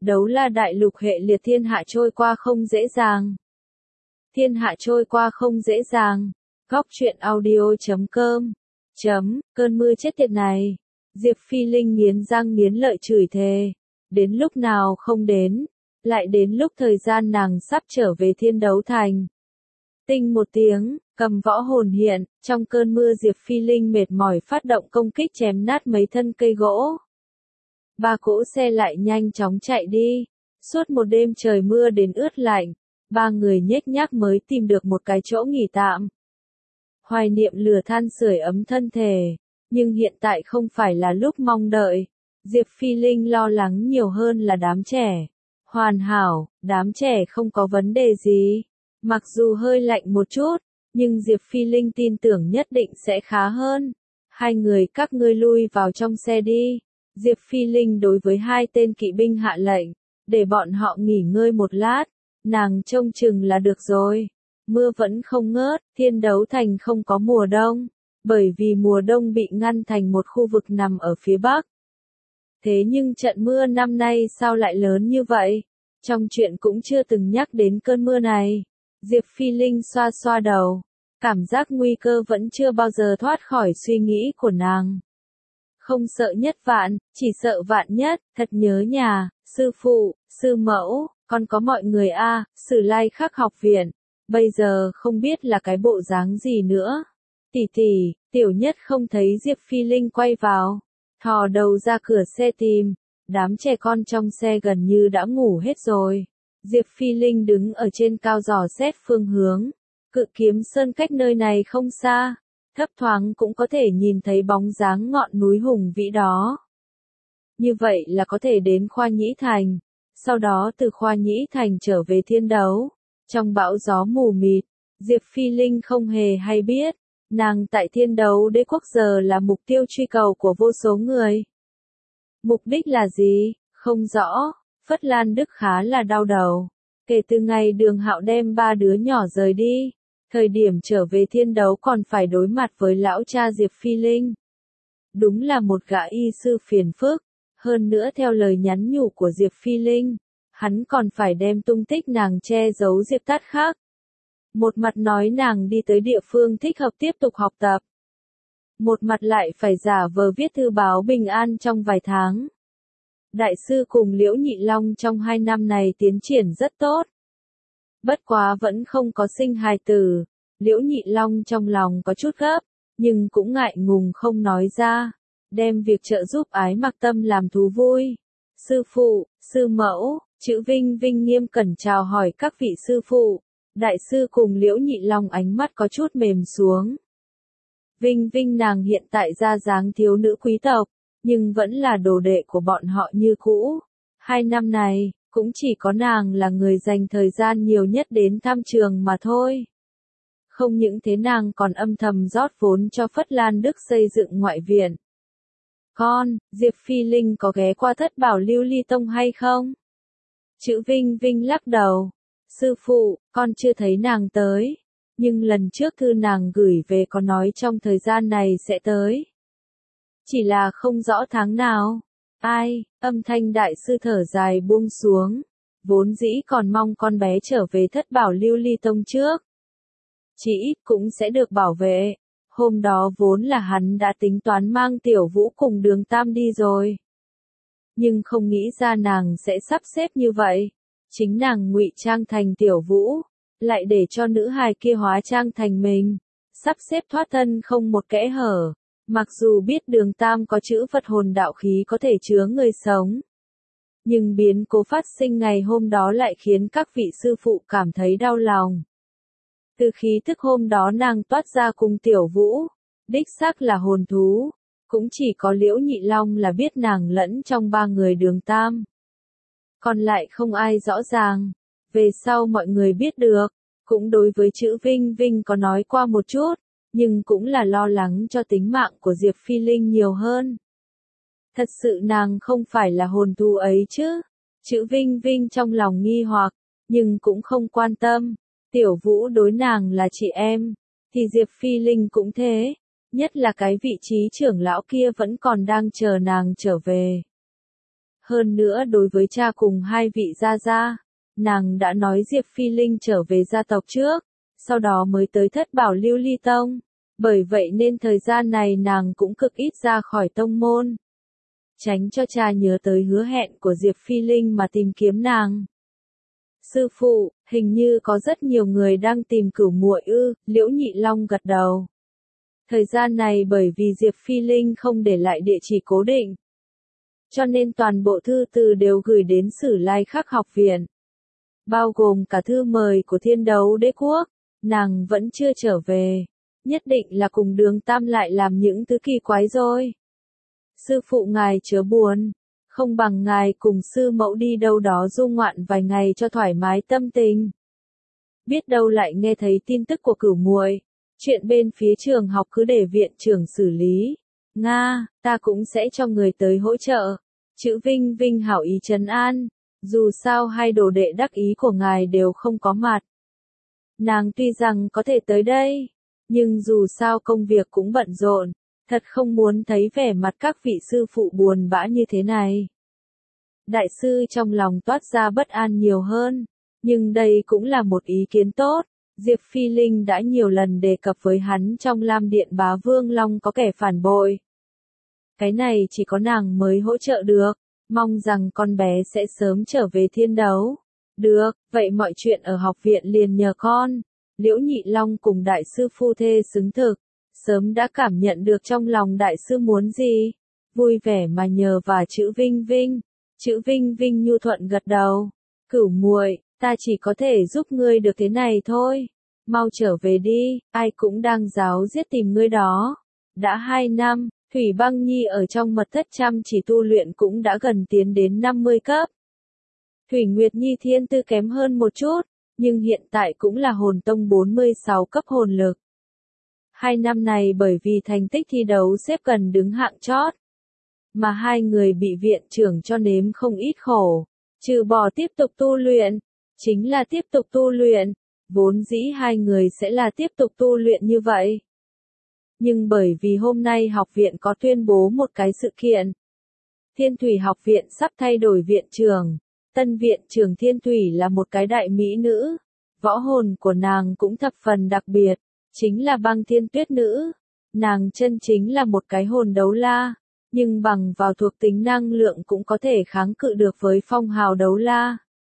Đấu La đại lục hệ liệt thiên hạ trôi qua không dễ dàng. Thiên hạ trôi qua không dễ dàng. Góc truyện audio.com. Cơn mưa chết tiệt này. Diệp Phi Linh nghiến răng nghiến lợi chửi thề. Đến lúc nào không đến. Lại đến lúc thời gian nàng sắp trở về thiên đấu thành. Tinh một tiếng, cầm võ hồn hiện, trong cơn mưa Diệp Phi Linh mệt mỏi phát động công kích chém nát mấy thân cây gỗ. Ba cỗ xe lại nhanh chóng chạy đi. Suốt một đêm trời mưa đến ướt lạnh, ba người nhếch nhác mới tìm được một cái chỗ nghỉ tạm. Hoài niệm lửa than sưởi ấm thân thể, nhưng hiện tại không phải là lúc mong đợi. Diệp Phi Linh lo lắng nhiều hơn là đám trẻ. Hoàn hảo, đám trẻ không có vấn đề gì. Mặc dù hơi lạnh một chút, nhưng Diệp Phi Linh tin tưởng nhất định sẽ khá hơn. Hai người các ngươi lui vào trong xe đi. Diệp Phi Linh đối với hai tên kỵ binh hạ lệnh, để bọn họ nghỉ ngơi một lát, nàng trông chừng là được rồi. Mưa vẫn không ngớt, thiên đấu thành không có mùa đông, bởi vì mùa đông bị ngăn thành một khu vực nằm ở phía bắc. Thế nhưng trận mưa năm nay sao lại lớn như vậy? Trong chuyện cũng chưa từng nhắc đến cơn mưa này. Diệp Phi Linh xoa xoa đầu, cảm giác nguy cơ vẫn chưa bao giờ thoát khỏi suy nghĩ của nàng. Không sợ nhất vạn, chỉ sợ vạn nhất, thật nhớ nhà, sư phụ, sư mẫu, còn có mọi người a, Sử Lai Khắc học viện, bây giờ không biết là cái bộ dáng gì nữa. Tỷ tỷ, tiểu nhất không thấy Diệp Phi Linh quay vào, thò đầu ra cửa xe tìm, đám trẻ con trong xe gần như đã ngủ hết rồi. Diệp Phi Linh đứng ở trên cao dò xét phương hướng, Cự Kiếm Sơn cách nơi này không xa. Thấp thoáng cũng có thể nhìn thấy bóng dáng ngọn núi hùng vĩ đó. Như vậy là có thể đến Khoa Nhĩ Thành, sau đó từ Khoa Nhĩ Thành trở về thiên đấu. Trong bão gió mù mịt, Diệp Phi Linh không hề hay biết, nàng tại thiên đấu đế quốc giờ là mục tiêu truy cầu của vô số người. Mục đích là gì? Không rõ, Phất Lan Đức khá là đau đầu. Kể từ ngày Đường Hạo đem ba đứa nhỏ rời đi, thời điểm trở về thiên đấu còn phải đối mặt với lão cha Diệp Phi Linh. Đúng là một gã y sư phiền phức, hơn nữa theo lời nhắn nhủ của Diệp Phi Linh, hắn còn phải đem tung tích nàng che giấu Diệp Tát Khắc. Một mặt nói nàng đi tới địa phương thích hợp tiếp tục học tập. Một mặt lại phải giả vờ viết thư báo bình an trong vài tháng. Đại sư cùng Liễu Nhị Long trong 2 năm này tiến triển rất tốt. Bất quá vẫn không có sinh hài tử, Liễu Nhị Long trong lòng có chút gấp, nhưng cũng ngại ngùng không nói ra, đem việc trợ giúp Ái Mặc Tâm làm thú vui. Sư phụ, sư mẫu, chữ Vinh Vinh nghiêm cẩn chào hỏi các vị sư phụ. Đại sư cùng Liễu Nhị Long ánh mắt có chút mềm xuống. Vinh Vinh nàng hiện tại ra dáng thiếu nữ quý tộc, nhưng vẫn là đồ đệ của bọn họ như cũ. 2 năm này, cũng chỉ có nàng là người dành thời gian nhiều nhất đến thăm trường mà thôi. Không những thế nàng còn âm thầm rót vốn cho Phất Lan Đức xây dựng ngoại viện. Con, Diệp Phi Linh có ghé qua Thất Bảo Lưu Ly Tông hay không? Chữ Vinh Vinh lắc đầu. Sư phụ, con chưa thấy nàng tới. Nhưng lần trước thư nàng gửi về có nói trong thời gian này sẽ tới. Chỉ là không rõ tháng nào. Ai, âm thanh đại sư thở dài buông xuống. Vốn dĩ còn mong con bé trở về Thất Bảo Lưu Ly Tông trước. Chỉ ít cũng sẽ được bảo vệ. Hôm đó vốn là hắn đã tính toán mang Tiểu Vũ cùng Đường Tam đi rồi. Nhưng không nghĩ ra nàng sẽ sắp xếp như vậy. Chính nàng ngụy trang thành Tiểu Vũ, lại để cho nữ hài kia hóa trang thành mình. Sắp xếp thoát thân không một kẽ hở. Mặc dù biết Đường Tam có chữ Phật hồn đạo khí có thể chứa người sống. Nhưng biến cố phát sinh ngày hôm đó lại khiến các vị sư phụ cảm thấy đau lòng. Từ khí thức hôm đó nàng toát ra cùng Tiểu Vũ, đích xác là hồn thú, cũng chỉ có Liễu Nhị Long là biết nàng lẫn trong 3 người Đường Tam. Còn lại không ai rõ ràng, về sau mọi người biết được, cũng đối với chữ Vinh Vinh có nói qua một chút, nhưng cũng là lo lắng cho tính mạng của Diệp Phi Linh nhiều hơn. Thật sự nàng không phải là hồn thú ấy chứ? Chữ Vinh Vinh trong lòng nghi hoặc, nhưng cũng không quan tâm. Tiểu Vũ đối nàng là chị em, thì Diệp Phi Linh cũng thế, nhất là cái vị trí trưởng lão kia vẫn còn đang chờ nàng trở về. Hơn nữa đối với cha cùng hai vị gia gia, nàng đã nói Diệp Phi Linh trở về gia tộc trước, sau đó mới tới Thất Bảo Lưu Ly Tông. Bởi vậy nên thời gian này nàng cũng cực ít ra khỏi tông môn. Tránh cho cha nhớ tới hứa hẹn của Diệp Phi Linh mà tìm kiếm nàng. Sư phụ, hình như có rất nhiều người đang tìm Cửu muội ư, Liễu Nhị Long gật đầu. Thời gian này bởi vì Diệp Phi Linh không để lại địa chỉ cố định, cho nên toàn bộ thư từ đều gửi đến Sử Lai Khắc học viện. Bao gồm cả thư mời của Thiên Đấu Đế Quốc, nàng vẫn chưa trở về. Nhất định là cùng Đường Tam lại làm những thứ kỳ quái rồi. Sư phụ ngài chớ buồn, không bằng ngài cùng sư mẫu đi đâu đó du ngoạn vài ngày cho thoải mái tâm tình. Biết đâu lại nghe thấy tin tức của Cửu muội, chuyện bên phía trường học cứ để viện trưởng xử lý. Nga, ta cũng sẽ cho người tới hỗ trợ. Chữ Vinh Vinh hảo ý trấn an, dù sao hai đồ đệ đắc ý của ngài đều không có mặt. Nàng tuy rằng có thể tới đây, nhưng dù sao công việc cũng bận rộn, thật không muốn thấy vẻ mặt các vị sư phụ buồn bã như thế này. Đại sư trong lòng toát ra bất an nhiều hơn, nhưng đây cũng là một ý kiến tốt. Diệp Phi Linh đã nhiều lần đề cập với hắn trong Lam Điện Bá Vương Long có kẻ phản bội. Cái này chỉ có nàng mới hỗ trợ được, mong rằng con bé sẽ sớm trở về thiên đấu. Được, vậy mọi chuyện ở học viện liền nhờ con. Liễu Nhị Long cùng đại sư phu thê xứng thực, sớm đã cảm nhận được trong lòng đại sư muốn gì, vui vẻ mà nhờ vào chữ Vinh Vinh. Chữ Vinh Vinh nhu thuận gật đầu. Cửu muội, ta chỉ có thể giúp ngươi được thế này thôi. Mau trở về đi, ai cũng đang ráo riết tìm ngươi đó. Đã 2 năm, Thủy Băng Nhi ở trong mật thất chăm chỉ tu luyện cũng đã gần tiến đến 50 cấp. Thủy Nguyệt Nhi thiên tư kém hơn một chút, nhưng hiện tại cũng là hồn tông 46 cấp hồn lực. 2 năm này bởi vì thành tích thi đấu xếp gần đứng hạng chót, mà hai người bị viện trưởng cho nếm không ít khổ, trừ bỏ tiếp tục tu luyện, chính là tiếp tục tu luyện, vốn dĩ hai người sẽ là tiếp tục tu luyện như vậy. Nhưng bởi vì hôm nay học viện có tuyên bố một cái sự kiện, Thiên Thủy học viện sắp thay đổi viện trưởng, tân viện trưởng Thiên Thủy là một cái đại mỹ nữ, võ hồn của nàng cũng thập phần đặc biệt, chính là Băng Thiên Tuyết nữ, nàng chân chính là một cái hồn đấu la, nhưng bằng vào thuộc tính năng lượng cũng có thể kháng cự được với phong hào đấu la.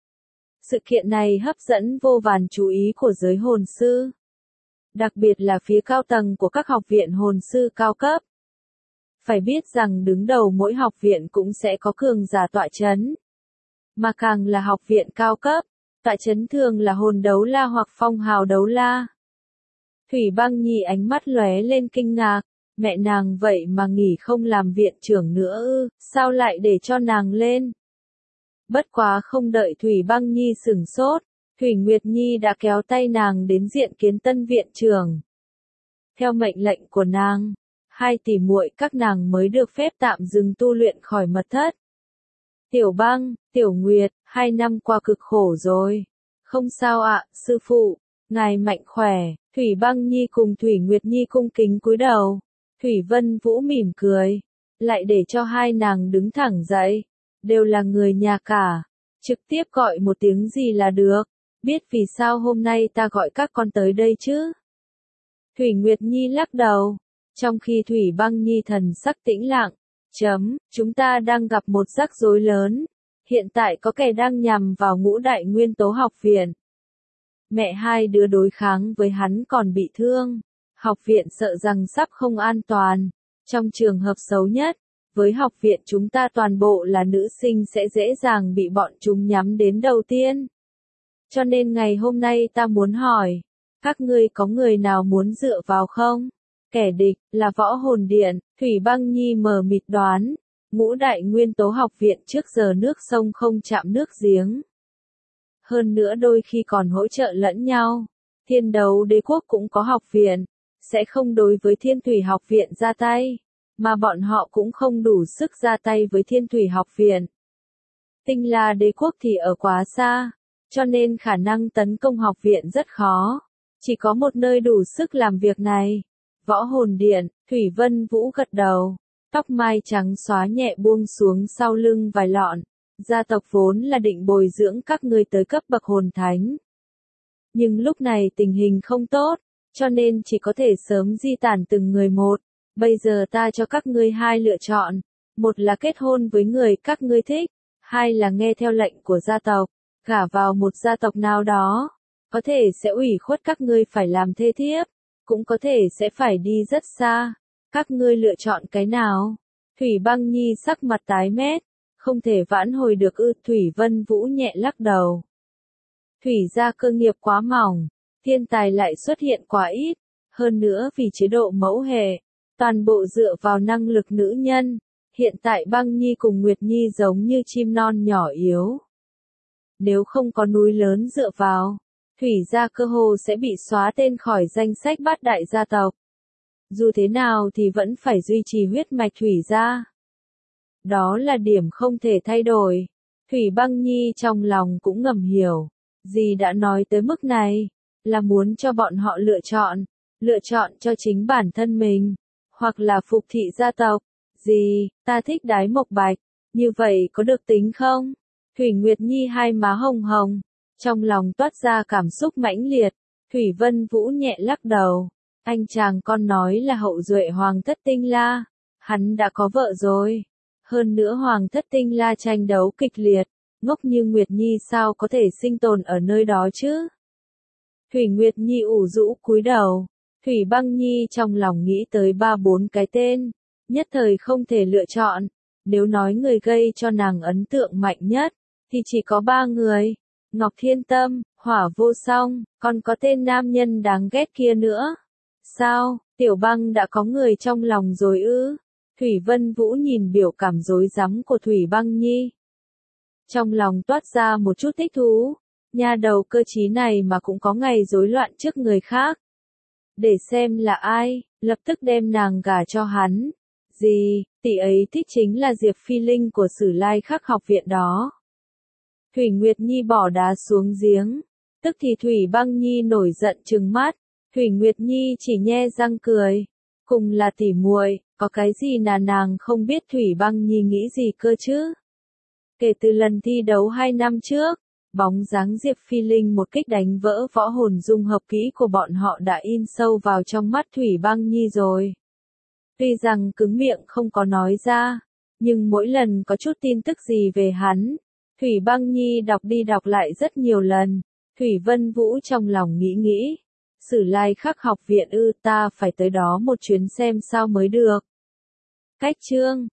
Sự kiện này hấp dẫn vô vàn chú ý của giới hồn sư, đặc biệt là phía cao tầng của các học viện hồn sư cao cấp. Phải biết rằng đứng đầu mỗi học viện cũng sẽ có cường giả tọa chấn. Mà càng là học viện cao cấp, tọa chấn thường là hồn đấu la hoặc phong hào đấu la. Thủy Băng Nhi ánh mắt lóe lên kinh ngạc, mẹ nàng vậy mà nghỉ không làm viện trưởng nữa ư, sao lại để cho nàng lên? Bất quá không đợi Thủy Băng Nhi sửng sốt, Thủy Nguyệt Nhi đã kéo tay nàng đến diện kiến tân viện trưởng. Theo mệnh lệnh của nàng, hai tỷ muội các nàng mới được phép tạm dừng tu luyện khỏi mật thất. Tiểu Băng, Tiểu Nguyệt, 2 năm qua cực khổ rồi. Không sao ạ, sư phụ, ngài mạnh khỏe. Thủy Băng Nhi cùng Thủy Nguyệt Nhi cung kính cúi đầu. Thủy Vân Vũ mỉm cười, lại để cho hai nàng đứng thẳng dậy. Đều là người nhà cả, trực tiếp gọi một tiếng gì là được. Biết vì sao hôm nay ta gọi các con tới đây chứ? Thủy Nguyệt Nhi lắc đầu, trong khi Thủy Băng Nhi thần sắc tĩnh lặng. Chúng ta đang gặp một rắc rối lớn. Hiện tại có kẻ đang nhằm vào Ngũ Đại Nguyên Tố học viện. Mẹ hai đứa đối kháng với hắn còn bị thương. Học viện sợ rằng sắp không an toàn. Trong trường hợp xấu nhất, với học viện chúng ta toàn bộ là nữ sinh sẽ dễ dàng bị bọn chúng nhắm đến đầu tiên. Cho nên ngày hôm nay ta muốn hỏi, các ngươi có người nào muốn dựa vào không? Kẻ địch, là Võ Hồn Điện. Thủy Băng Nhi mờ mịt đoán, Ngũ Đại Nguyên Tố học viện trước giờ nước sông không chạm nước giếng. Hơn nữa đôi khi còn hỗ trợ lẫn nhau. Thiên Đấu Đế Quốc cũng có học viện, sẽ không đối với Thiên Thủy học viện ra tay, mà bọn họ cũng không đủ sức ra tay với Thiên Thủy học viện. Tinh La Đế Quốc thì ở quá xa, cho nên khả năng tấn công học viện rất khó. Chỉ có một nơi đủ sức làm việc này. Võ Hồn Điện. Thủy Vân Vũ gật đầu. Tóc mai trắng xóa nhẹ buông xuống sau lưng vài lọn. Gia tộc vốn là định bồi dưỡng các ngươi tới cấp bậc hồn thánh. Nhưng lúc này tình hình không tốt, cho nên chỉ có thể sớm di tản từng người một. Bây giờ ta cho các ngươi hai lựa chọn. Một là kết hôn với người các ngươi thích. Hai là nghe theo lệnh của gia tộc, gả vào một gia tộc nào đó. Có thể sẽ ủy khuất các ngươi phải làm thê thiếp. Cũng có thể sẽ phải đi rất xa. Các ngươi lựa chọn cái nào? Thủy Băng Nhi sắc mặt tái mét. Không thể vãn hồi được ư? Thủy Vân Vũ nhẹ lắc đầu. Thủy gia cơ nghiệp quá mỏng. Thiên tài lại xuất hiện quá ít. Hơn nữa vì chế độ mẫu hệ. Toàn bộ dựa vào năng lực nữ nhân. Hiện tại Băng Nhi cùng Nguyệt Nhi giống như chim non nhỏ yếu. Nếu không có núi lớn dựa vào, Thủy gia cơ hồ sẽ bị xóa tên khỏi danh sách bát đại gia tộc. Dù thế nào thì vẫn phải duy trì huyết mạch Thủy gia. Đó là điểm không thể thay đổi. Thủy Băng Nhi trong lòng cũng ngầm hiểu. Dì đã nói tới mức này, là muốn cho bọn họ lựa chọn cho chính bản thân mình, hoặc là phục thị gia tộc. Dì, ta thích Đái Mộc Bạch, như vậy có được tính không? Thủy Nguyệt Nhi hai má hồng hồng, trong lòng toát ra cảm xúc mãnh liệt. Thủy Vân Vũ nhẹ lắc đầu. Anh chàng con nói là hậu duệ Hoàng thất Tinh La. Hắn đã có vợ rồi. Hơn nữa Hoàng thất Tinh La tranh đấu kịch liệt. Ngốc như Nguyệt Nhi sao có thể sinh tồn ở nơi đó chứ? Thủy Nguyệt Nhi ủ rũ cúi đầu. Thủy Băng Nhi trong lòng nghĩ tới 3-4 cái tên. Nhất thời không thể lựa chọn. Nếu nói người gây cho nàng ấn tượng mạnh nhất, thì chỉ có 3 người. Ngọc Thiên Tâm, Hỏa Vô Song, còn có tên nam nhân đáng ghét kia nữa. Sao, Tiểu Băng đã có người trong lòng rồi ư? Thủy Vân Vũ nhìn biểu cảm rối rắm của Thủy Băng Nhi. Trong lòng toát ra một chút thích thú. Nha đầu cơ trí này mà cũng có ngày rối loạn trước người khác. Để xem là ai, lập tức đem nàng gả cho hắn. Gì, tỷ ấy thích chính là Diệp Phi Linh của Sử Lai Khắc học viện đó. Thủy Nguyệt Nhi bỏ đá xuống giếng. Tức thì Thủy Băng Nhi nổi giận trừng mắt. Thủy Nguyệt Nhi chỉ nhe răng cười. Cùng là tỉ muội, có cái gì là nàng không biết Thủy Băng Nhi nghĩ gì cơ chứ? Kể từ lần thi đấu 2 năm trước, bóng dáng Diệp Phi Linh một kích đánh vỡ võ hồn dung hợp kỹ của bọn họ đã in sâu vào trong mắt Thủy Băng Nhi rồi. Tuy rằng cứng miệng không có nói ra, nhưng mỗi lần có chút tin tức gì về hắn, Thủy Băng Nhi đọc đi đọc lại rất nhiều lần. Thủy Vân Vũ trong lòng nghĩ. Sử Lai Khắc học viện ư, ta phải tới đó một chuyến xem sao mới được. Cách chương